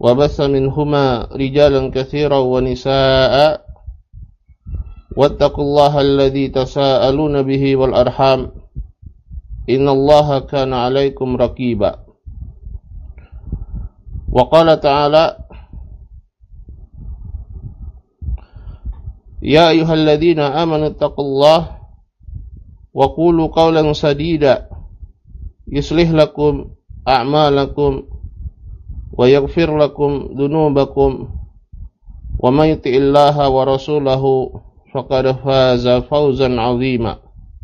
وبث منهما رجالا كثيرا ونساء واتقوا الله الذي تساءلون به والأرحام إن الله كان عليكم رقيبا وقال تعالى يا أيها الذين آمنوا اتقوا الله وقولوا قولا سديدا يصلح لكم أعمالكم ويغفر لكم ذنوبكم ومن يطع الله ورسوله فقد فاز فوزا عظيما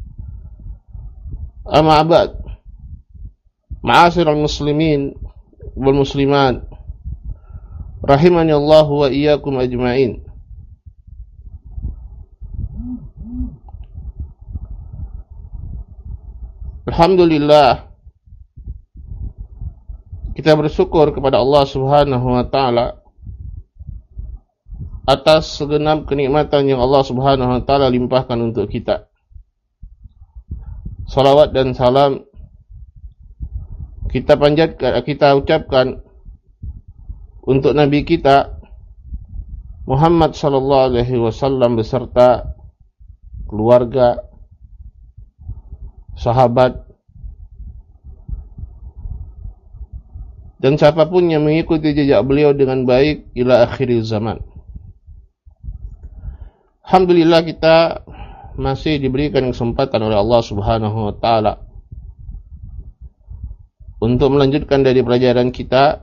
أما بعد معاشر المسلمين والمسلمات رحمني الله وإياكم أجمعين. Alhamdulillah, kita bersyukur kepada Allah Subhanahu wa taala atas segenap kenikmatan yang Allah Subhanahu wa taala limpahkan untuk kita. Salawat dan salam kita panjatkan, kita ucapkan untuk Nabi kita Muhammad sallallahu alaihi wasallam beserta keluarga, sahabat, dan siapapun yang mengikuti jejak beliau dengan baik ila akhir zaman. Alhamdulillah, kita masih diberikan kesempatan oleh Allah Subhanahu wa taala untuk melanjutkan dari pelajaran kita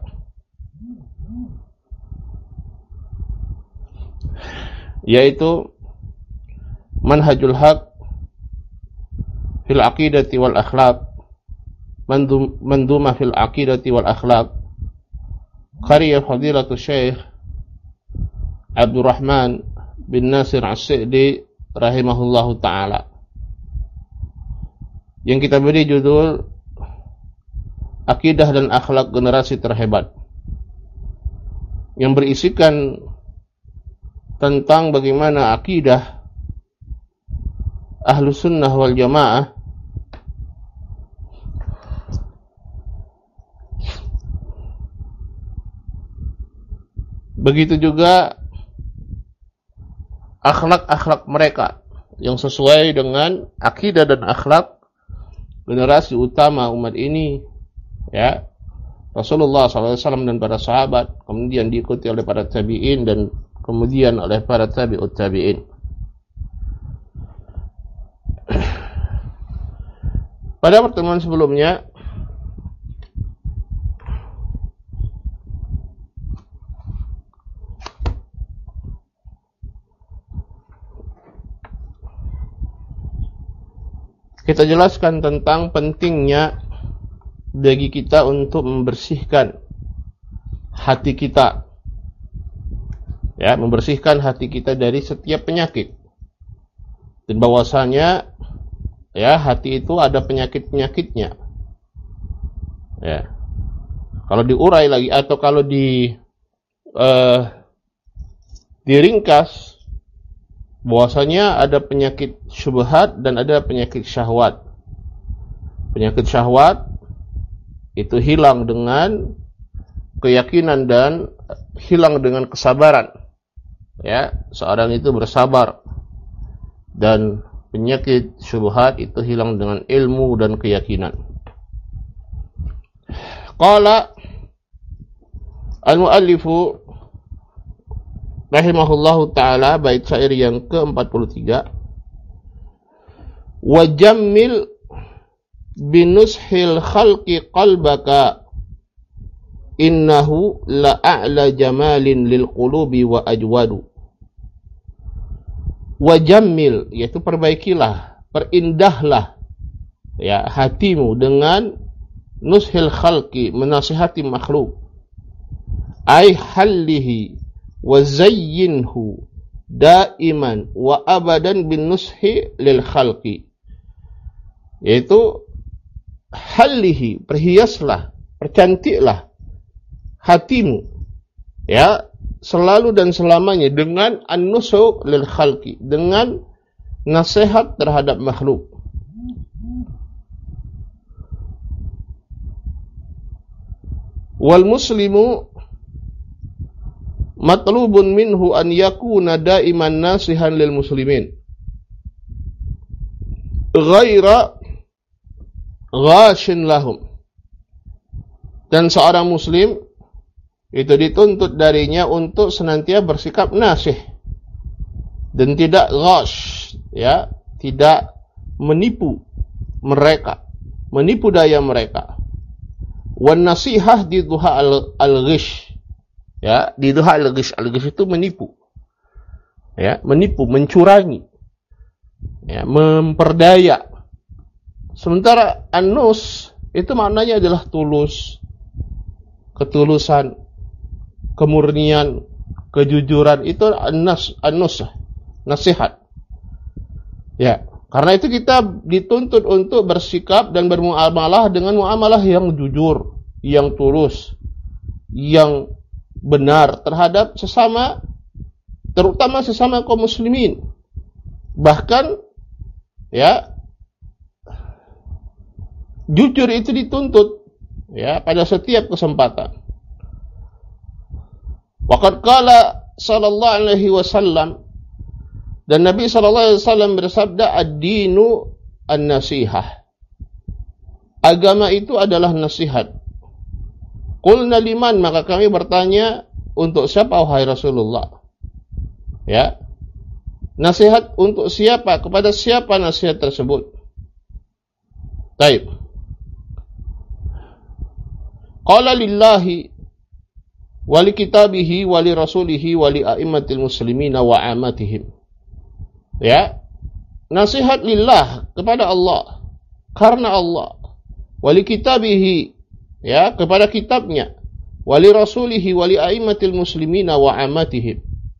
yaitu Manhajul Haq fil Aqidati wal Akhlaq, Mandumah fil Aqidati wal Akhlaq, karya Fadilatul Syekh Abdurrahman bin Nasir As-Sa'di rahimahullahu ta'ala, yang kita beri judul Akidah dan Akhlak Generasi Terhebat, yang berisikan tentang bagaimana akidah Ahlus Sunnah wal Jamaah begitu juga akhlak-akhlak mereka yang sesuai dengan akidah dan akhlak generasi utama umat ini, ya, Rasulullah SAW dan para sahabat, kemudian diikuti oleh para tabi'in dan kemudian oleh para tabi'ut tabi'in. Pada pertemuan sebelumnya kita jelaskan tentang pentingnya bagi kita untuk membersihkan hati kita, ya, membersihkan hati kita dari setiap penyakit, dan bahwasanya, ya, hati itu ada penyakit-penyakitnya, ya. Kalau diurai lagi atau kalau diringkas, bahwasanya ada penyakit syubhat dan ada penyakit syahwat. Penyakit syahwat itu hilang dengan keyakinan dan hilang dengan kesabaran, ya, seorang itu bersabar. Dan penyakit syubhat itu hilang dengan ilmu dan keyakinan. Qala al-muallifu rahimahullahu ta'ala, bait syair yang ke-43, wa jammil binushil khalqi qalbaka innahu la'a'la jamalin lil qulubi wa ajwadu. Wa jammil, yaitu perbaikilah, perindahlah, ya, hatimu dengan nushil khalqi, menasihati makhluk, ay hallihi wa zayyinhu daiman wa abadan bin nushi lil khalqi, yaitu hallihi, perhiaslah, percantiklah hatimu, ya, selalu dan selamanya dengan an-nusu lil khalqi, dengan nasihat terhadap makhluk. Wal muslimu matlubun minhu an yakuna daiman nasihan lil muslimin ghaira ghashin lahum. Dan seorang muslim itu dituntut darinya untuk senantiasa bersikap nasih dan tidak ghash, ya, tidak menipu mereka, menipu daya mereka. Wan nasihah diduha al-ghish, ya, diduha al-ghish. Al-ghish itu menipu, ya, menipu, mencurangi, ya, memperdaya. Sementara an-nus itu maknanya adalah tulus, ketulusan, kemurnian, kejujuran. Itu an-nus, nasihat. Ya, karena itu kita dituntut untuk bersikap dan bermuamalah dengan muamalah yang jujur, yang tulus, yang benar terhadap sesama, terutama sesama kaum muslimin. Bahkan, ya, jujur itu dituntut, ya, pada setiap kesempatan. Waqad qala sallallahu alaihi wasallam, dan Nabi sallallahu alaihi wasallam bersabda, ad-dinu an-nasihah. Agama itu adalah nasihat. Qulna liman, maka kami bertanya, untuk siapa wahai Rasulullah? Ya. Nasihat untuk siapa? Kepada siapa nasihat tersebut? Taib. Qala lillahi wa li kitabihi wa li rasulihi wa li a'immatil muslimina wa amatihim. Ya, nasihat lillah, kepada Allah, karena Allah, wali kitabihi, ya, kepada kitabnya, wali rasulihi, wali a'immatil muslimina wa amatihim.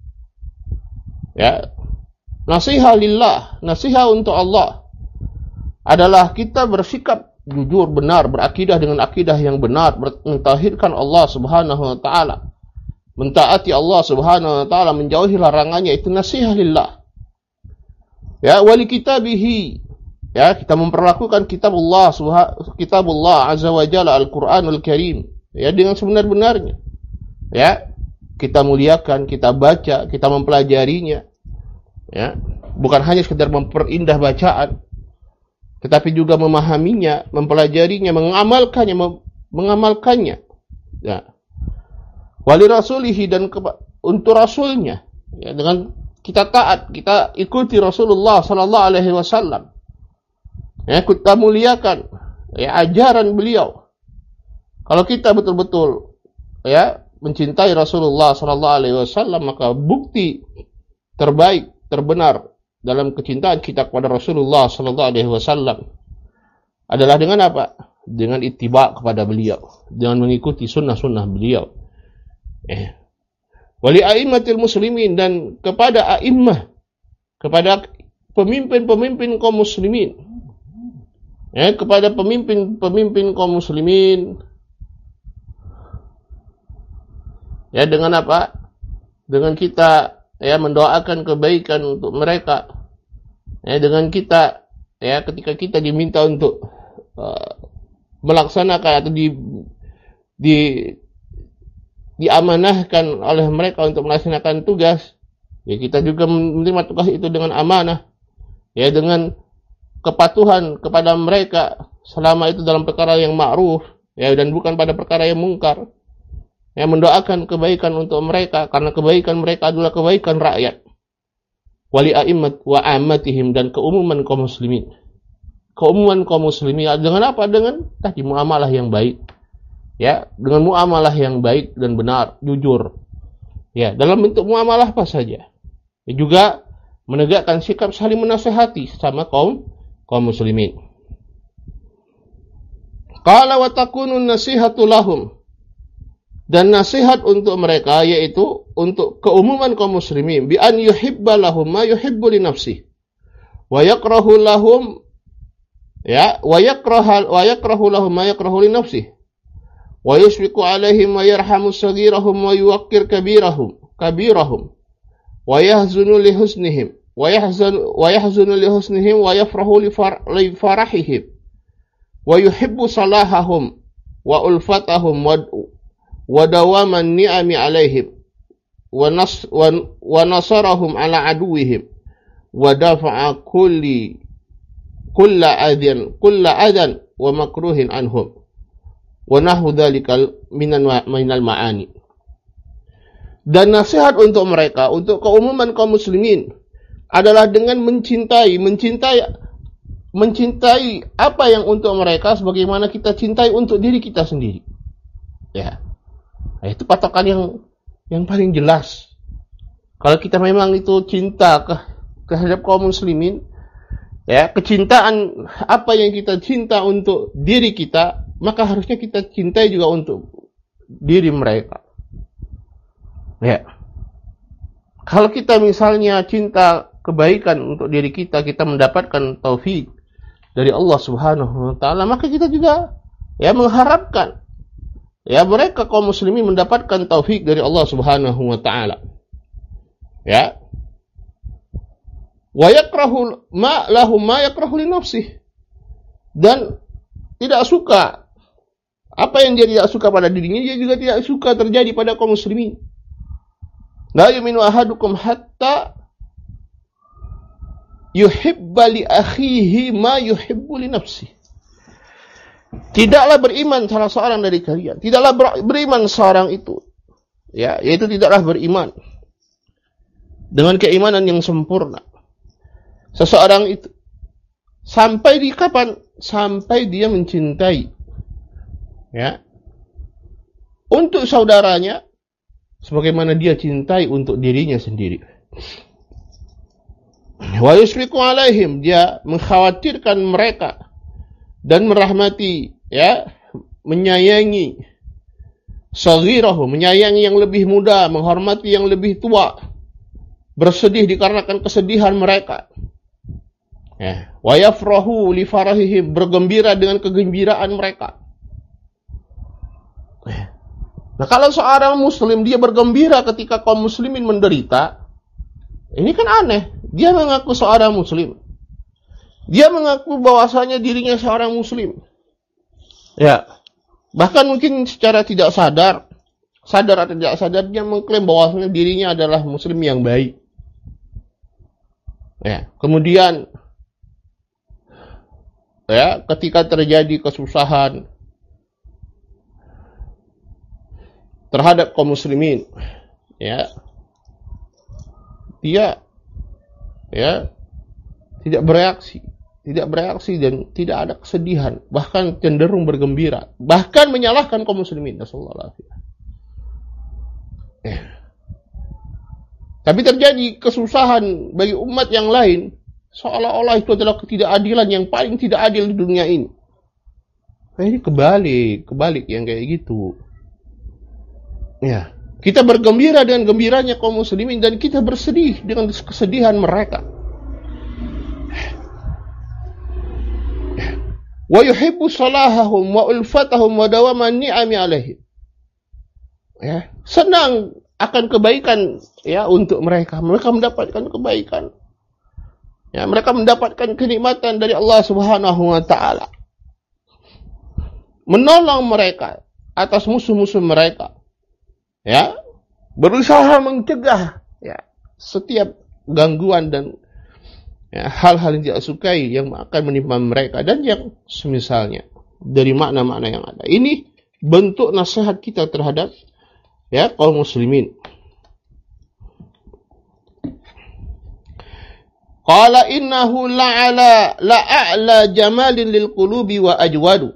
Ya, nasihat lillah, nasihat untuk Allah adalah kita bersikap jujur, benar, berakidah dengan akidah yang benar, mentauhidkan Allah Subhanahu wa taala, mentaati Allah Subhanahu wa taala, menjauhi larangannya. Itu nasihat lillah. Ya, wali kitabihi, ya, kita memperlakukan kitabullah azza wa jalla, Al-Qur'anul Karim, ya, dengan sebenar-benarnya. Ya, kita muliakan, kita baca, kita mempelajarinya, ya, bukan hanya sekedar memperindah bacaan, tetapi juga memahaminya, mempelajarinya, mengamalkannya. Ya. Wali rasulihi, dan untuk rasulnya, ya, dengan kita taat, kita ikuti Rasulullah sallallahu alaihi wasallam. Ya, kita muliakan, ya, ajaran beliau. Kalau kita betul-betul, ya, mencintai Rasulullah sallallahu alaihi wasallam, maka bukti terbaik, terbenar dalam kecintaan kita kepada Rasulullah sallallahu alaihi wasallam adalah dengan apa? Dengan ittiba kepada beliau, dengan mengikuti sunnah-sunnah beliau. Wali a'immatil muslimin, dan kepada a'immah, kepada pemimpin-pemimpin kaum muslimin. Ya, kepada pemimpin-pemimpin kaum muslimin. Ya, dengan apa? Dengan kita, ya, mendoakan kebaikan untuk mereka. Ya, dengan kita, ya, ketika kita diminta untuk melaksanakan atau diamanahkan oleh mereka untuk melaksanakan tugas, ya, kita juga menerima tugas itu dengan amanah, ya, dengan kepatuhan kepada mereka selama itu dalam perkara yang ma'ruf, ya, dan bukan pada perkara yang mungkar. Ya, mendoakan kebaikan untuk mereka, karena kebaikan mereka adalah kebaikan rakyat. Wali a'immat wa amatihim, dan keumuman kaum muslimin. Keumuman kaum muslimin dengan apa? Dengan tadi muamalah yang baik. Ya, dengan muamalah yang baik dan benar, jujur. Ya, dalam bentuk muamalah apa saja. Ya, juga menegakkan sikap saling menasihati sama kaum muslimin. Qala wa takunun nasihatu lahum, dan nasihat untuk mereka, yaitu untuk keumuman kaum muslimin, bi an yuhibba lahum ma yuhibbu li nafsihi wa yakrahu lahum, ya, wa yakrahu lahum ma yakrahu li nafsihi wa yusfiqu alaihim wa yarhamu saghirahum wa yuwaqqir kabirahum wa yahzunu li husnihim wa yahzunu li husnihim wa yafrahu li farahihim wa yuhibbu salahahum wa ulfatahum wa dawaman ni'ami alaihim wa nasarahum ala aduwihim wa dafa'a kulla adhan wa makruhin anhum wa nahu dzalikal minal ma'ani. Dan nasihat untuk mereka, untuk keumuman kaum muslimin adalah dengan mencintai apa yang untuk mereka sebagaimana kita cintai untuk diri kita sendiri. Ya. Nah, itu patokan yang paling jelas. Kalau kita memang itu cinta terhadap kaum muslimin, ya, kecintaan apa yang kita cinta untuk diri kita, maka harusnya kita cintai juga untuk diri mereka. Ya. Kalau kita misalnya cinta kebaikan untuk diri kita, kita mendapatkan taufik dari Allah Subhanahu wa taala, maka kita juga ya mengharapkan ya mereka kaum muslimin mendapatkan taufik dari Allah Subhanahu wa taala. Ya. Wa yakrahu ma lahum ma yakrahu li nafsihi. Dan tidak suka apa yang dia tidak suka pada dirinya, dia juga tidak suka terjadi pada kaum muslimin. La yu'minu ahadukum hatta yuhibba li akhihi ma yuhibbu li nafsihi. Tidaklah beriman salah seorang dari kalian, tidaklah beriman seorang itu, ya, yaitu tidaklah beriman dengan keimanan yang sempurna seseorang itu sampai di kapan? Sampai dia mencintai, ya, untuk saudaranya sebagaimana dia cintai untuk dirinya sendiri. Wa yusfiqu alaihim, dia mengkhawatirkan mereka dan merahmati, ya, menyayangi saghirahu, menyayangi yang lebih muda, menghormati yang lebih tua, bersedih dikarenakan kesedihan mereka. Ya, wa yafrahu li farahihim, bergembira dengan kegembiraan mereka. Nah, kalau seorang muslim dia bergembira ketika kaum muslimin menderita, ini kan aneh. Dia mengaku seorang muslim. Dia mengaku bahwasanya dirinya seorang muslim. Ya. Bahkan mungkin secara tidak sadar atau tidak sadar, dia mengklaim bahwasanya dirinya adalah muslim yang baik. Ya, kemudian ya, ketika terjadi kesusahan terhadap kaum muslimin, ya, dia ya tidak bereaksi dan tidak ada kesedihan, bahkan cenderung bergembira, bahkan menyalahkan kaum muslimin. Nasallallahu alaihi. Tapi terjadi kesusahan bagi umat yang lain, seolah-olah itu adalah ketidakadilan yang paling tidak adil di dunia ini. Nah, ini kebalik yang kayak gitu. Ya, kita bergembira dengan gembiranya kaum muslimin dan kita bersedih dengan kesedihan mereka. Wa yuhibbu salahahum wa ulfatahum wa dawama ni'ami alaihim. Ya, senang akan kebaikan, ya, untuk mereka. Mereka mendapatkan kebaikan. Ya, mereka mendapatkan kenikmatan dari Allah Subhanahu wa taala. Menolong mereka atas musuh-musuh mereka. Ya, berusaha mencegah, ya, setiap gangguan dan, ya, hal-hal yang tidak sukai yang akan menimpa mereka dan yang semisalnya dari makna-makna yang ada. Ini bentuk nasihat kita terhadap, ya, kaum muslimin. Qala innahu la'a'la jamalin lil qulubi wa ajwadu.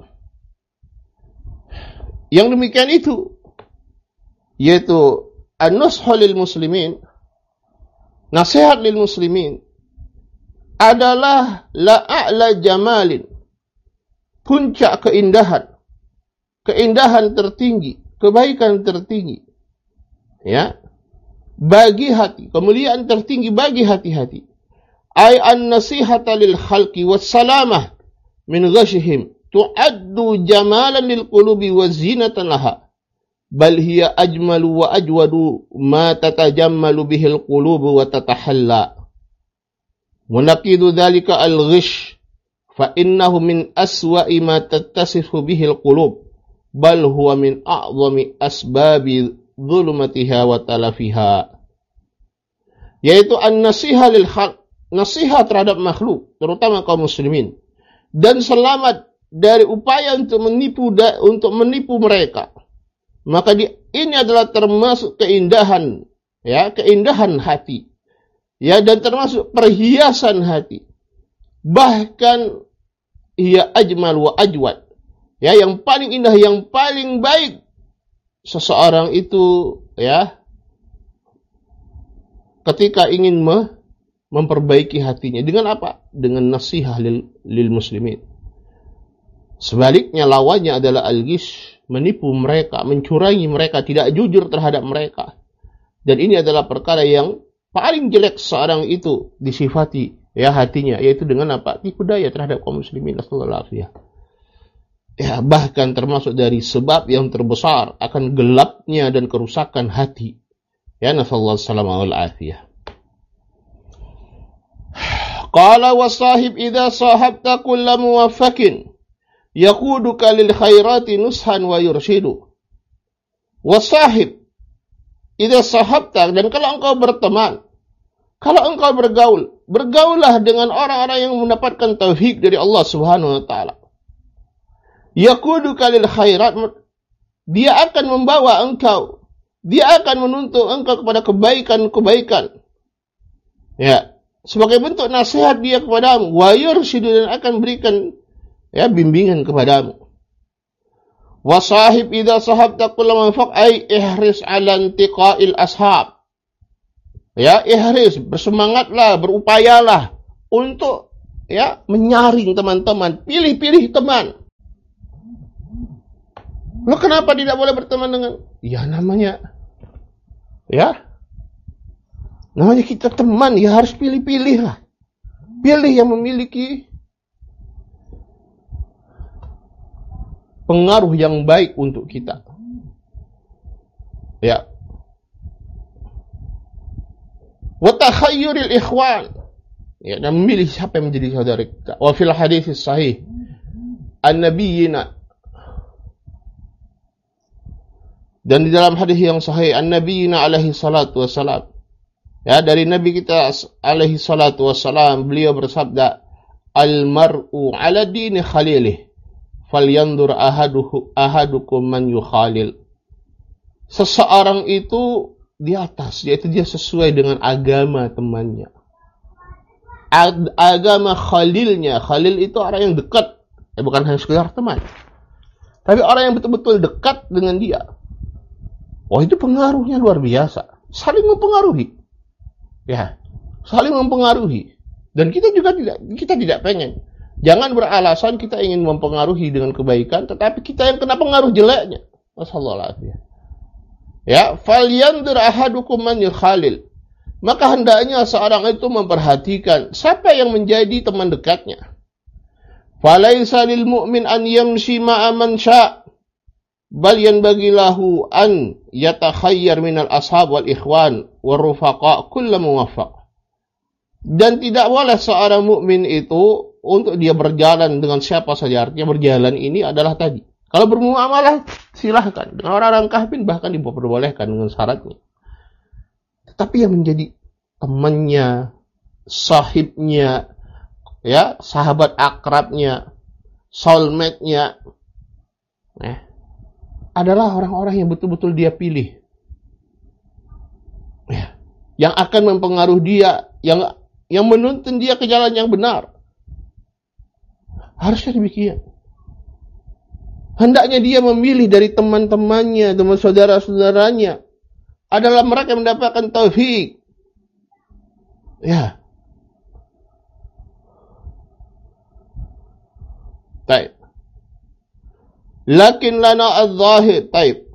Yang demikian itu, yaitu an-nushu lil muslimin, nasihat lil muslimin, adalah la'a'la jamalin, puncak keindahan tertinggi, kebaikan tertinggi, ya, bagi hati, kemuliaan tertinggi bagi hati-hati. Ay an-nasihata lil khalqi wassalamah min ghashihim tu'addu jamalan lil qulubi wa zinatan laha. Bal hiya ajmalu wa ajwadu ma tatajammalu bihil qulubu wa tatahalla. Munaqidu dhalika al-ghish fa innahu min aswa'i ma tattasifu bihil qulub bal huwa min a'zami asbabi dhulumatiha wa talafiha. Yaitu an-nasiha lil khalq, nasihat terhadap makhluk, terutama kaum muslimin, dan selamat dari upaya untuk menipu mereka. Maka ini adalah termasuk keindahan, ya, keindahan hati, ya, dan termasuk perhiasan hati. Bahkan ia ajmal wa ajwad, ya, yang paling indah, yang paling baik seseorang itu, ya, ketika ingin memperbaiki hatinya dengan apa? Dengan nasihat lil muslimin. Sebaliknya lawannya adalah al-ghish, menipu mereka, mencurangi mereka, tidak jujur terhadap mereka. Dan ini adalah perkara yang paling jelek seorang itu disifati, ya, hatinya, yaitu dengan apa? Tipu daya terhadap kaum muslimin. Ya, bahkan termasuk dari sebab yang terbesar akan gelapnya dan kerusakan hati. Ya, nasallallahu salama wal afiyah. Qala wasahib idza sahabta kulla muwaffakin yaquduka lil khairati nushan wa yurshidu. Wasahib idza sahabta, dan kalau engkau berteman, kalau engkau bergaul, bergaullah dengan orang-orang yang mendapatkan taufik dari Allah Subhanahu wa taala. Yaquduka lil khairat, dia akan membawa engkau, dia akan menuntut engkau kepada kebaikan-kebaikan. Ya, sebagai bentuk nasihat dia kepadamu, wa yurshidu, dan akan berikan, ya, bimbingan kepadamu. Wasahib idza sahabta kullama faq ay ihris ala intiqa'il ashab. Ya, ihris, bersemangatlah, berupayalah untuk, ya, menyaring teman-teman, pilih-pilih teman. Lo kenapa tidak boleh berteman dengan? Ya, namanya kita teman, ya harus pilih-pilih lah. Pilih yang memiliki pengaruh yang baik untuk kita. Ya. Wa takhayyuril ikhwan. Ya, dan memilih siapa yang menjadi saudara kita. Wa fil hadits sahih an-nabiyina, dan di dalam hadis yang sahih an-nabiyina alaihi salatu wassalam, ya, dari Nabi kita alaihi salatu wassalam, beliau bersabda, al-mar'u ala dini khalilih falyandur ahadukum man yukhalil. Seseorang itu di atas, yaitu dia sesuai dengan agama temannya, agama khalilnya. Khalil itu orang yang dekat, bukan hanya sekedar teman, tapi orang yang betul-betul dekat dengan dia. Oh, itu pengaruhnya luar biasa, saling mempengaruhi, ya, saling mempengaruhi. Dan kita juga tidak pengen. Jangan beralasan kita ingin mempengaruhi dengan kebaikan, tetapi kita yang kena pengaruh jeleknya. Wassalamualaikum. Ya, falyandur ahadukum man yukhalil. Maka hendaknya seorang itu memperhatikan siapa yang menjadi teman dekatnya. Falaisa lil mu'min an yamshi ma'a man sya', bal yanbaghi lahu an yatakhayyar minal ashab wal ikhwan war rufaqa kullu muwaffaq. Dan tidak boleh seorang mukmin itu untuk dia berjalan dengan siapa saja. Artinya berjalan ini adalah tadi, kalau bermuamalah silahkan dengan orang-orang kafir, bahkan diperbolehkan dengan syaratnya. Tetapi yang menjadi temannya, sahibnya, ya, sahabat akrabnya, soulmate-nya, adalah orang-orang yang betul-betul dia pilih, ya, yang akan mempengaruhi dia, yang menuntun dia ke jalan yang benar. Harusnya demikian. Hendaknya dia memilih dari teman-temannya, teman saudara-saudaranya, adalah mereka yang mendapatkan taufik. Ya. Baik. Lakin lana al-zahir. Baik.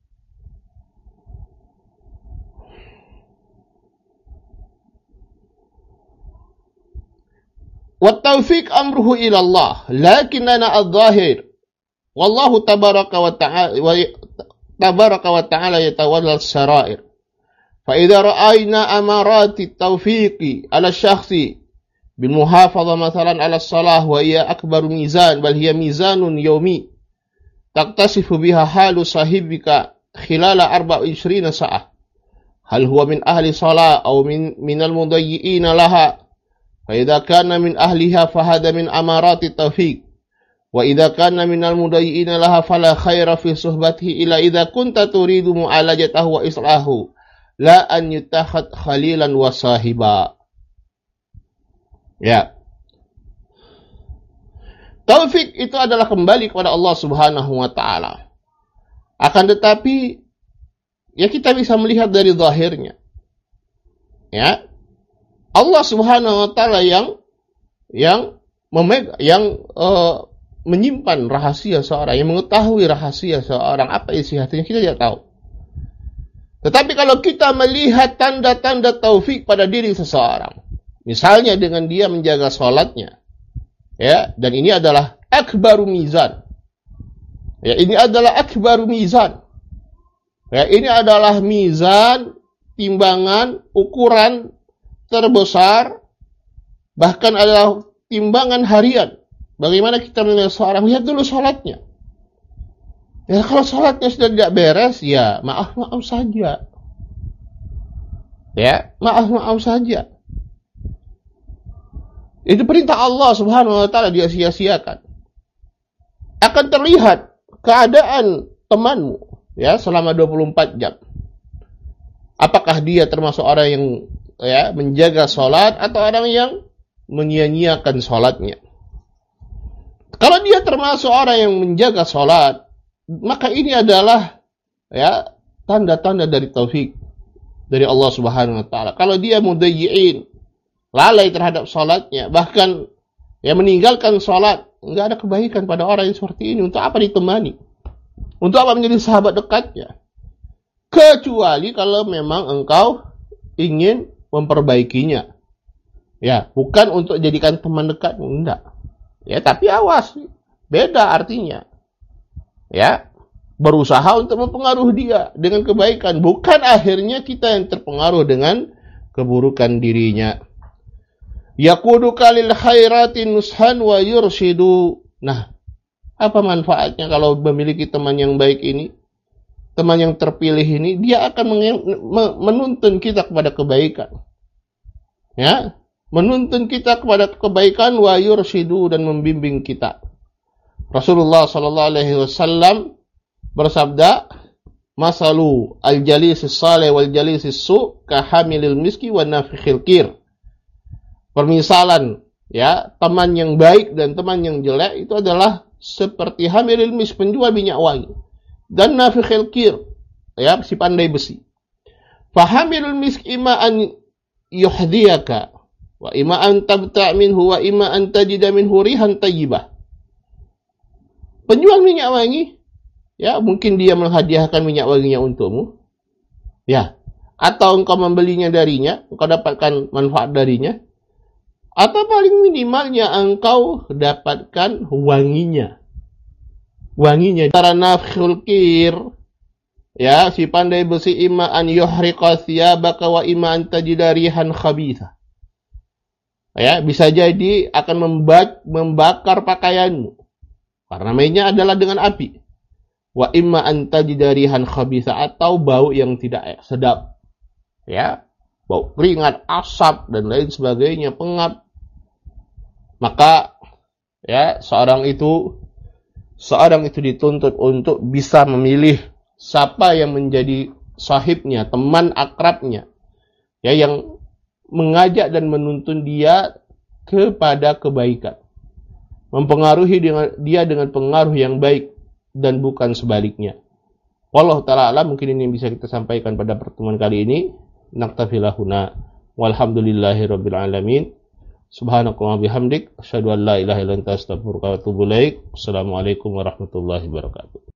والتوفيق أمره إلى الله لكننا الظاهر والله تبارك وتعالى يتولى السرائر فإذا رأينا أمارات التوفيق على الشخص بالمحافظة مثلا على الصلاة وهي أكبر ميزان بل هي ميزان يومي تكتشف بها حال صاحبك khilala 24 sa'ah. Hal huwa min ahli salah aw min al-mudayyi'in laha. Fa idza kana min ahliha fa hadha min amarati tawfiq. Wa idza kana min al-mudayyi'in laha fala khaira fi suhbatihi illa idza kunta turidu mu'alajatahu wa islahu la an yutakhad khalilan wa sahiba. Ya. Taufik itu adalah kembali kepada Allah Subhanahu wa taala. Akan tetapi ya kita bisa melihat dari zahirnya. Ya. Allah Subhanahu wa taala yang menyimpan rahasia seorang, yang mengetahui rahasia seorang, apa isi hatinya kita tidak tahu. Tetapi kalau kita melihat tanda-tanda taufik pada diri seseorang, misalnya dengan dia menjaga sholatnya, ya, dan ini adalah akbaru mizan. Ya, ini adalah akbaru mizan. Ya, ini adalah mizan, timbangan, ukuran terbesar, bahkan adalah timbangan harian. Bagaimana kita menilai seorang? Lihat dulu sholatnya. Ya, kalau sholatnya sudah tidak beres, ya maaf saja. Ya, maaf saja. Itu perintah Allah Subhanahu wa taala, dia sia-siakan. Akan terlihat keadaan temanmu ya selama 24 jam. Apakah dia termasuk orang yang ya menjaga sholat atau orang yang menyia-nyiakan sholatnya? Kalau dia termasuk orang yang menjaga sholat, maka ini adalah ya tanda-tanda dari taufik dari Allah Subhanahu wa taala. Kalau dia mudayyi'in, lalai terhadap sholatnya, bahkan ya meninggalkan sholat, enggak ada kebaikan pada orang yang seperti ini. Untuk apa ditemani? Untuk apa menjadi sahabat dekatnya? Kecuali kalau memang engkau ingin memperbaikinya. Ya, bukan untuk jadikan teman dekatmu, enggak. Ya, tapi awas, beda artinya. Ya, berusaha untuk mempengaruhi dia dengan kebaikan, bukan akhirnya kita yang terpengaruh dengan keburukan dirinya. Yaquduka lil khairati nushan wa yurshidu. Nah, apa manfaatnya kalau memiliki teman yang baik ini? Teman yang terpilih ini, dia akan menuntun kita kepada kebaikan. Ya, menuntun kita kepada kebaikan, wa yurshidu, dan membimbing kita. Rasulullah sallallahu alaihi wasallam bersabda, "Masalu al-jalisis salih wal jalisis su ka hamilil miski wa nafikhil kir." Permisalan ya teman yang baik dan teman yang jelek itu adalah seperti hamilil misk, penjual minyak wangi, dan nafikhil kir, ya si pandai besi. Fahamilul misk ima an yuhdiyaka wa ima an tabta' minhu wa ima an tajida minhu rihan tayyibah. Penjual minyak wangi, ya mungkin dia menghadiahkan minyak wanginya untukmu, ya, atau engkau membelinya darinya, engkau dapatkan manfaat darinya, atau paling minimalnya engkau dapatkan wanginya. Wanginya. Cara nafkhul kir, ya, si pandai besi ima an yuhriqa thiyabaka wa ima an tajida rihan khabitha. Ya, bisa jadi akan membakar pakaianmu. Karena mainnya adalah dengan api. Wa imma an tajida rihan khabitha, atau bau yang tidak sedap. Ya, bau keringat, asap dan lain sebagainya, pengap. Maka ya seorang itu dituntut untuk bisa memilih siapa yang menjadi sahibnya, teman akrabnya, ya, yang mengajak dan menuntun dia kepada kebaikan, mempengaruhi dia dengan pengaruh yang baik dan bukan sebaliknya. Wallahu ta'ala alam. Mungkin ini yang bisa kita sampaikan pada pertemuan kali ini. Naktafi lahuna walhamdulillahi rabbil alamin. Subhanakallah bihamdik asyhadu an la ilaha illa anta astaghfiruka wa atubu ilaik. Assalamualaikum warahmatullahi wabarakatuh.